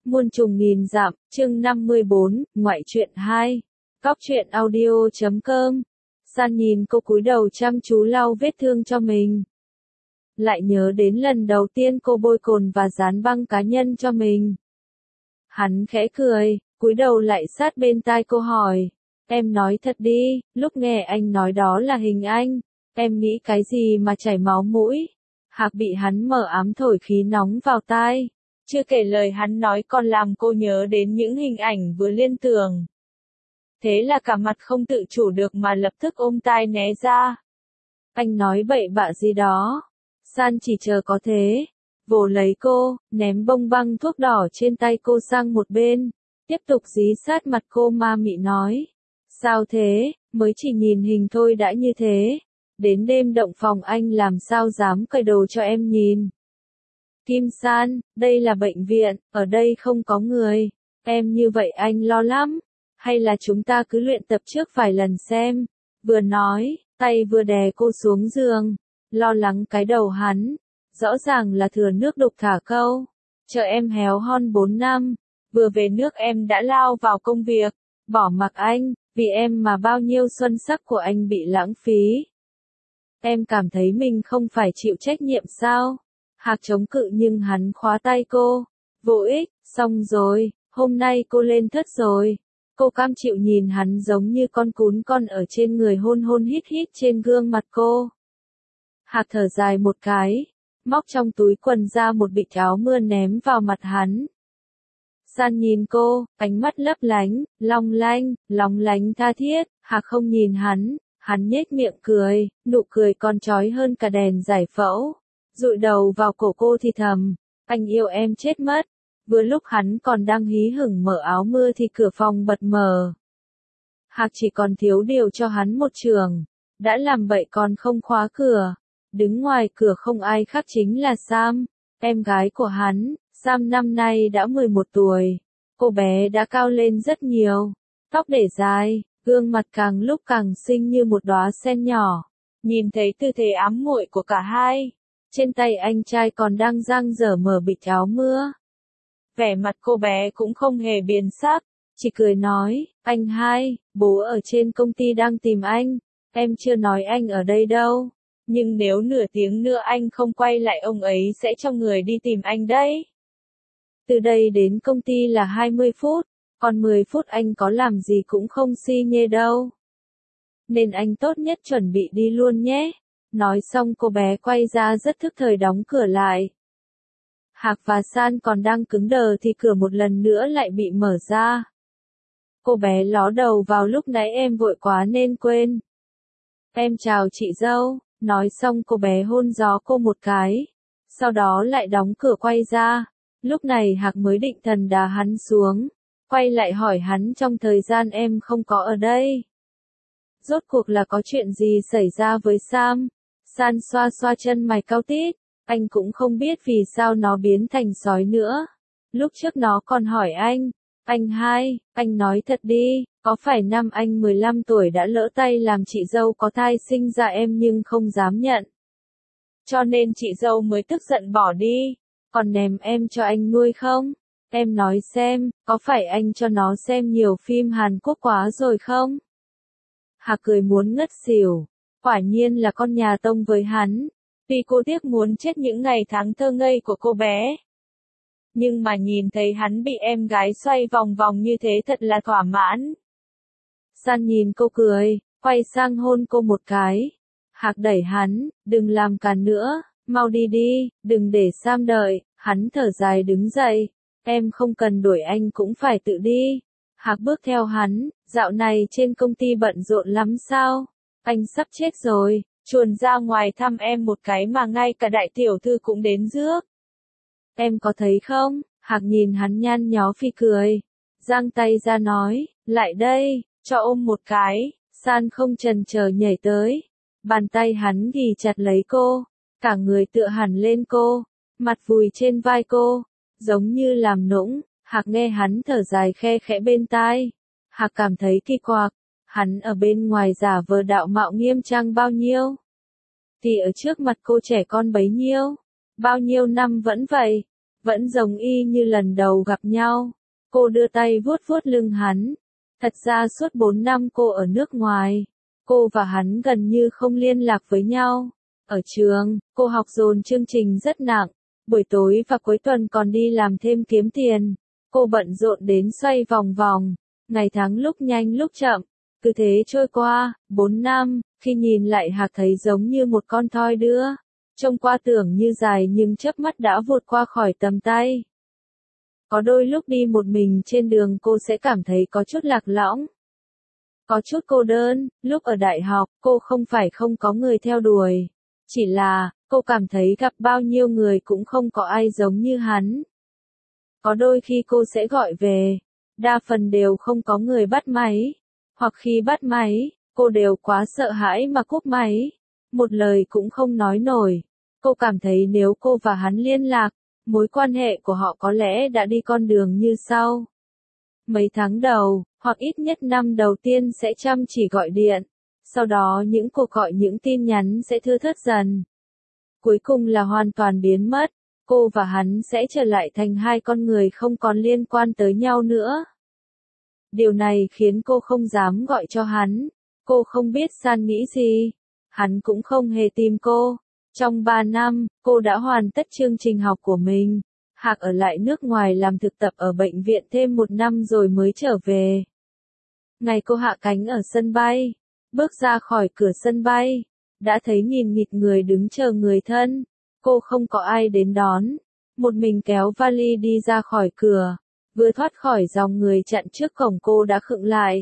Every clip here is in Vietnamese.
Muôn trùng nghìn dặm, chương 54, ngoại truyện 2. Cóc truyện audio.com. San nhìn cô cúi đầu chăm chú lau vết thương cho mình. Lại nhớ đến lần đầu tiên cô bôi cồn và dán băng cá nhân cho mình. Hắn khẽ cười, cúi đầu lại sát bên tai cô hỏi. Em nói thật đi, lúc nghe anh nói đó là hình anh, em nghĩ cái gì mà chảy máu mũi? Hạc bị hắn mở ám thổi khí nóng vào tai. Chưa kể lời hắn nói còn làm cô nhớ đến những hình ảnh vừa liên tưởng. Thế là cả mặt không tự chủ được mà lập tức ôm tai né ra. Anh nói bậy bạ gì đó. San chỉ chờ có thế. Vồ lấy cô, ném bông băng thuốc đỏ trên tay cô sang một bên. Tiếp tục dí sát mặt cô ma mị nói. Sao thế, mới chỉ nhìn hình thôi đã như thế. Đến đêm động phòng anh làm sao dám cởi đồ cho em nhìn. Kim San, đây là bệnh viện, ở đây không có người. Em như vậy anh lo lắm. Hay là chúng ta cứ luyện tập trước vài lần xem. Vừa nói, tay vừa đè cô xuống giường. Lo lắng cái đầu hắn. Rõ ràng là thừa nước đục thả câu. Chờ em héo hon 4 năm. Vừa về nước em đã lao vào công việc. Bỏ mặc anh, vì em mà bao nhiêu xuân sắc của anh bị lãng phí. Em cảm thấy mình không phải chịu trách nhiệm sao? Hạc chống cự nhưng hắn khóa tay cô. Vô ích, xong rồi, hôm nay cô lên thất rồi. Cô cam chịu nhìn hắn giống như con cún con ở trên người hôn hôn hít hít trên gương mặt cô. Hạc thở dài một cái, móc trong túi quần ra một bịch áo mưa ném vào mặt hắn. San nhìn cô, ánh mắt lấp lánh, long lánh tha thiết. Hạc không nhìn hắn nhếch miệng cười, nụ cười còn chói hơn cả đèn giải phẫu. Dụi đầu vào cổ cô thì thầm, anh yêu em chết mất. Vừa lúc hắn còn đang hí hửng mở áo mưa thì cửa phòng bật mở. Hạc chỉ còn thiếu điều cho hắn một trường. Đã làm vậy còn không khóa cửa. Đứng ngoài cửa không ai khác chính là Sam, em gái của hắn. Sam năm nay đã 11 tuổi. Cô bé đã cao lên rất nhiều. Tóc để dài, gương mặt càng lúc càng xinh như một đóa sen nhỏ. Nhìn thấy tư thế ám muội của cả hai. Trên tay anh trai còn đang dang dở mở bịch áo mưa. Vẻ mặt cô bé cũng không hề biến sắc, chỉ cười nói, anh hai, bố ở trên công ty đang tìm anh, em chưa nói anh ở đây đâu, nhưng nếu nửa tiếng nữa anh không quay lại ông ấy sẽ cho người đi tìm anh đấy. Từ đây đến công ty là 20 phút, còn 10 phút anh có làm gì cũng không si nhê đâu. Nên anh tốt nhất chuẩn bị đi luôn nhé. Nói xong cô bé quay ra rất thức thời đóng cửa lại. Hạc và San còn đang cứng đờ thì cửa một lần nữa lại bị mở ra. Cô bé ló đầu vào lúc nãy em vội quá nên quên. Em chào chị dâu, nói xong cô bé hôn gió cô một cái. Sau đó lại đóng cửa quay ra. Lúc này Hạc mới định thần đá hắn xuống. Quay lại hỏi hắn trong thời gian em không có ở đây. Rốt cuộc là có chuyện gì xảy ra với Sam? San xoa xoa chân mày cau tít. Anh cũng không biết vì sao nó biến thành sói nữa. Lúc trước nó còn hỏi anh hai, anh nói thật đi, có phải năm anh 15 tuổi đã lỡ tay làm chị dâu có thai sinh ra em nhưng không dám nhận. Cho nên chị dâu mới tức giận bỏ đi, còn ném em cho anh nuôi không? Em nói xem, có phải anh cho nó xem nhiều phim Hàn Quốc quá rồi không? Hạc cười muốn ngất xỉu, quả nhiên là con nhà tông với hắn. Vì cô tiếc muốn chết những ngày tháng thơ ngây của cô bé. Nhưng mà nhìn thấy hắn bị em gái xoay vòng vòng như thế thật là thỏa mãn. San nhìn cô cười, quay sang hôn cô một cái. Hạc đẩy hắn, đừng làm càn nữa, mau đi đi, đừng để Sam đợi. Hắn thở dài đứng dậy, em không cần đuổi anh cũng phải tự đi. Hạc bước theo hắn, dạo này trên công ty bận rộn lắm sao? Anh sắp chết rồi. Chuồn ra ngoài thăm em một cái mà ngay cả đại tiểu thư cũng đến rước. Em có thấy không? Hạc nhìn hắn nhăn nhó phi cười. Giang tay ra nói, lại đây, cho ôm một cái. San không chần chờ nhảy tới. Bàn tay hắn ghì chặt lấy cô. Cả người tựa hẳn lên cô. Mặt vùi trên vai cô. Giống như làm nũng. Hạc nghe hắn thở dài khe khẽ bên tai. Hạc cảm thấy kỳ quặc. Hắn ở bên ngoài giả vờ đạo mạo nghiêm trang bao nhiêu, thì ở trước mặt cô trẻ con bấy nhiêu. Bao nhiêu năm vẫn vậy. vẫn giống y như lần đầu gặp nhau. Cô đưa tay vuốt vuốt lưng hắn. Thật ra suốt 4 năm cô ở nước ngoài, cô và hắn gần như không liên lạc với nhau. Ở trường, cô học dồn chương trình rất nặng, buổi tối và cuối tuần còn đi làm thêm kiếm tiền. Cô bận rộn đến xoay vòng vòng, ngày tháng lúc nhanh lúc chậm, cứ thế trôi qua, 4 năm, khi nhìn lại Hạc thấy giống như một con thoi đưa. Trông qua tưởng như dài nhưng chớp mắt đã vụt qua khỏi tầm tay. Có đôi lúc đi một mình trên đường cô sẽ cảm thấy có chút lạc lõng. Có chút cô đơn, lúc ở đại học, cô không phải không có người theo đuổi. Chỉ là, cô cảm thấy gặp bao nhiêu người cũng không có ai giống như hắn. Có đôi khi cô sẽ gọi về, đa phần đều không có người bắt máy. Hoặc khi bắt máy, cô đều quá sợ hãi mà cúp máy. Một lời cũng không nói nổi. Cô cảm thấy nếu cô và hắn liên lạc, mối quan hệ của họ có lẽ đã đi con đường như sau. Mấy tháng đầu, hoặc ít nhất năm đầu tiên sẽ chăm chỉ gọi điện. Sau đó những cuộc gọi những tin nhắn sẽ thưa thớt dần. Cuối cùng là hoàn toàn biến mất. Cô và hắn sẽ trở lại thành hai con người không còn liên quan tới nhau nữa. Điều này khiến cô không dám gọi cho hắn. Cô không biết San nghĩ gì. Hắn cũng không hề tìm cô. Trong 3 năm, cô đã hoàn tất chương trình học của mình. Hạc ở lại nước ngoài làm thực tập ở bệnh viện thêm 1 năm rồi mới trở về. Ngày cô hạ cánh ở sân bay, bước ra khỏi cửa sân bay, đã thấy nghìn nghịt người đứng chờ người thân. Cô không có ai đến đón, một mình kéo vali đi ra khỏi cửa, vừa thoát khỏi dòng người chặn trước cổng cô đã khựng lại.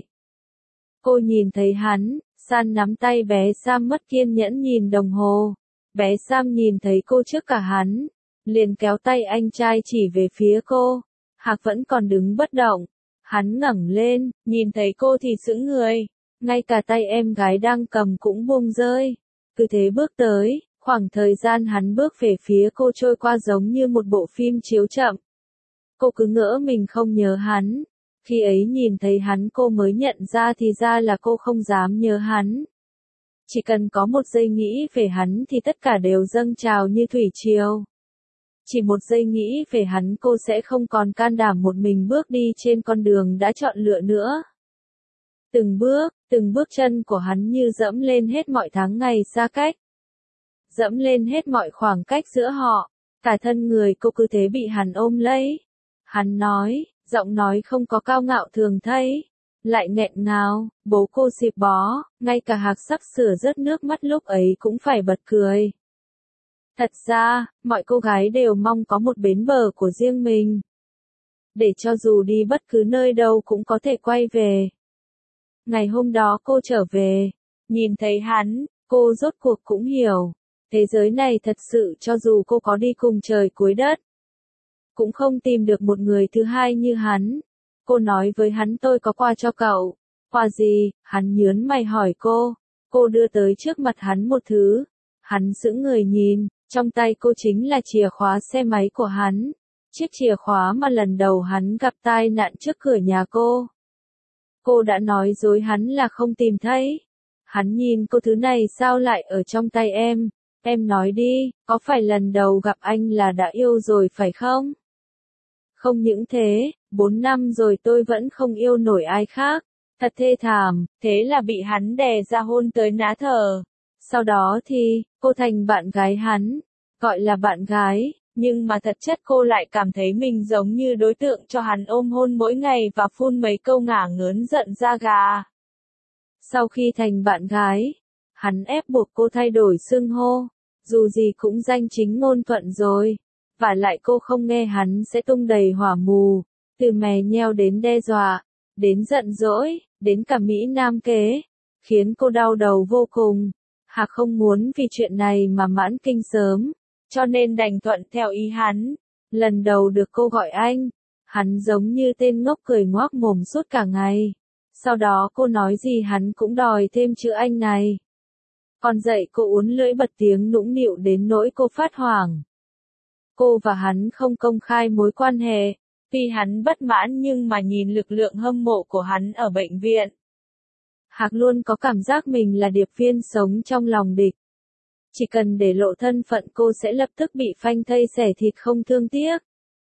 Cô nhìn thấy hắn, San nắm tay bé Sam mất kiên nhẫn nhìn đồng hồ. Bé Sam nhìn thấy cô trước cả hắn, liền kéo tay anh trai chỉ về phía cô. Hạc vẫn còn đứng bất động. Hắn ngẩng lên, nhìn thấy cô thì sững người. Ngay cả tay em gái đang cầm cũng buông rơi. Cứ thế bước tới, khoảng thời gian hắn bước về phía cô trôi qua giống như một bộ phim chiếu chậm. Cô cứ ngỡ mình không nhớ hắn. Khi ấy nhìn thấy hắn cô mới nhận ra thì ra là cô không dám nhớ hắn. Chỉ cần có một giây nghĩ về hắn thì tất cả đều dâng trào như thủy triều. Chỉ một giây nghĩ về hắn cô sẽ không còn can đảm một mình bước đi trên con đường đã chọn lựa nữa. Từng bước chân của hắn như dẫm lên hết mọi tháng ngày xa cách. Dẫm lên hết mọi khoảng cách giữa họ. Cả thân người cô cứ thế bị hắn ôm lấy. Hắn nói, giọng nói không có cao ngạo thường thấy. Lại nghẹn ngào, bố cô xịp bó, ngay cả Hạc sắp sửa rớt nước mắt lúc ấy cũng phải bật cười. Thật ra, mọi cô gái đều mong có một bến bờ của riêng mình. Để cho dù đi bất cứ nơi đâu cũng có thể quay về. Ngày hôm đó cô trở về, nhìn thấy hắn, cô rốt cuộc cũng hiểu. Thế giới này thật sự cho dù cô có đi cùng trời cuối đất, cũng không tìm được một người thứ hai như hắn. Cô nói với hắn tôi có quà cho cậu. Quà gì? Hắn nhớn mày hỏi cô. Cô đưa tới trước mặt hắn một thứ. Hắn sững người nhìn, trong tay cô chính là chìa khóa xe máy của hắn. Chiếc chìa khóa mà lần đầu hắn gặp tai nạn trước cửa nhà cô. Cô đã nói dối hắn là không tìm thấy. Hắn nhìn cô thứ này sao lại ở trong tay em nói đi, có phải lần đầu gặp anh là đã yêu rồi phải không? Không những thế, 4 năm rồi tôi vẫn không yêu nổi ai khác. Thật thê thảm, thế là bị hắn đè ra hôn tới ná thở. Sau đó thì, cô thành bạn gái hắn. Gọi là bạn gái, nhưng mà thật chất cô lại cảm thấy mình giống như đối tượng cho hắn ôm hôn mỗi ngày và phun mấy câu ngả ngớn giận da gà. Sau khi thành bạn gái, hắn ép buộc cô thay đổi xưng hô. Dù gì cũng danh chính ngôn thuận rồi. Và lại cô không nghe hắn sẽ tung đầy hỏa mù. Từ mè nheo đến đe dọa, đến giận dỗi, đến cả Mỹ Nam kế. Khiến cô đau đầu vô cùng. Hạc không muốn vì chuyện này mà mãn kinh sớm. Cho nên đành thuận theo ý hắn. Lần đầu được cô gọi anh. Hắn giống như tên ngốc cười ngoác mồm suốt cả ngày. Sau đó cô nói gì hắn cũng đòi thêm chữ anh này. Còn dậy cô uốn lưỡi bật tiếng nũng nịu đến nỗi cô phát hoảng. Cô và hắn không công khai mối quan hệ. Vì hắn bất mãn nhưng mà nhìn lực lượng hâm mộ của hắn ở bệnh viện. Hạc luôn có cảm giác mình là điệp viên sống trong lòng địch. Chỉ cần để lộ thân phận cô sẽ lập tức bị phanh thây xẻ thịt không thương tiếc.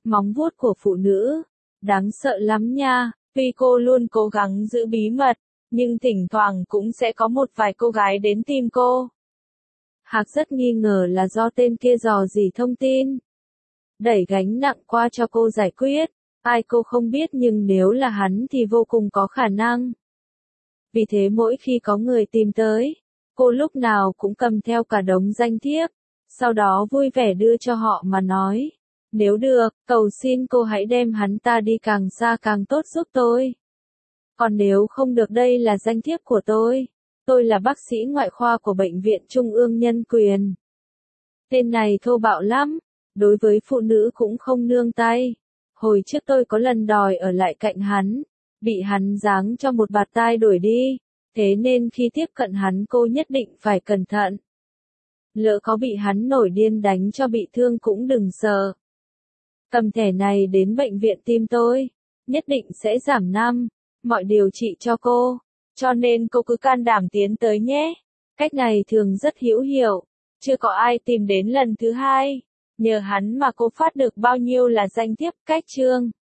Móng vuốt của phụ nữ, đáng sợ lắm nha, tuy cô luôn cố gắng giữ bí mật, nhưng thỉnh thoảng cũng sẽ có một vài cô gái đến tìm cô. Hạc rất nghi ngờ là do tên kia dò dỉ thông tin, đẩy gánh nặng qua cho cô giải quyết, ai cô không biết nhưng nếu là hắn thì vô cùng có khả năng. Vì thế mỗi khi có người tìm tới, cô lúc nào cũng cầm theo cả đống danh thiếp, sau đó vui vẻ đưa cho họ mà nói, nếu được, cầu xin cô hãy đem hắn ta đi càng xa càng tốt giúp tôi. Còn nếu không được, đây là danh thiếp của tôi là bác sĩ ngoại khoa của Bệnh viện Trung ương Nhân quyền. Tên này thô bạo lắm, đối với phụ nữ cũng không nương tay. Hồi trước tôi có lần đòi ở lại cạnh hắn, bị hắn giáng cho một bạt tai đuổi đi, thế nên khi tiếp cận hắn cô nhất định phải cẩn thận. Lỡ có bị hắn nổi điên đánh cho bị thương cũng đừng sợ. Cầm thẻ này đến bệnh viện tim tôi, nhất định sẽ giảm mọi điều trị cho cô, cho nên cô cứ can đảm tiến tới nhé. Cách này thường rất hữu hiệu, chưa có ai tìm đến lần thứ hai, nhờ hắn mà cô phát được bao nhiêu là danh thiếp. Cách chương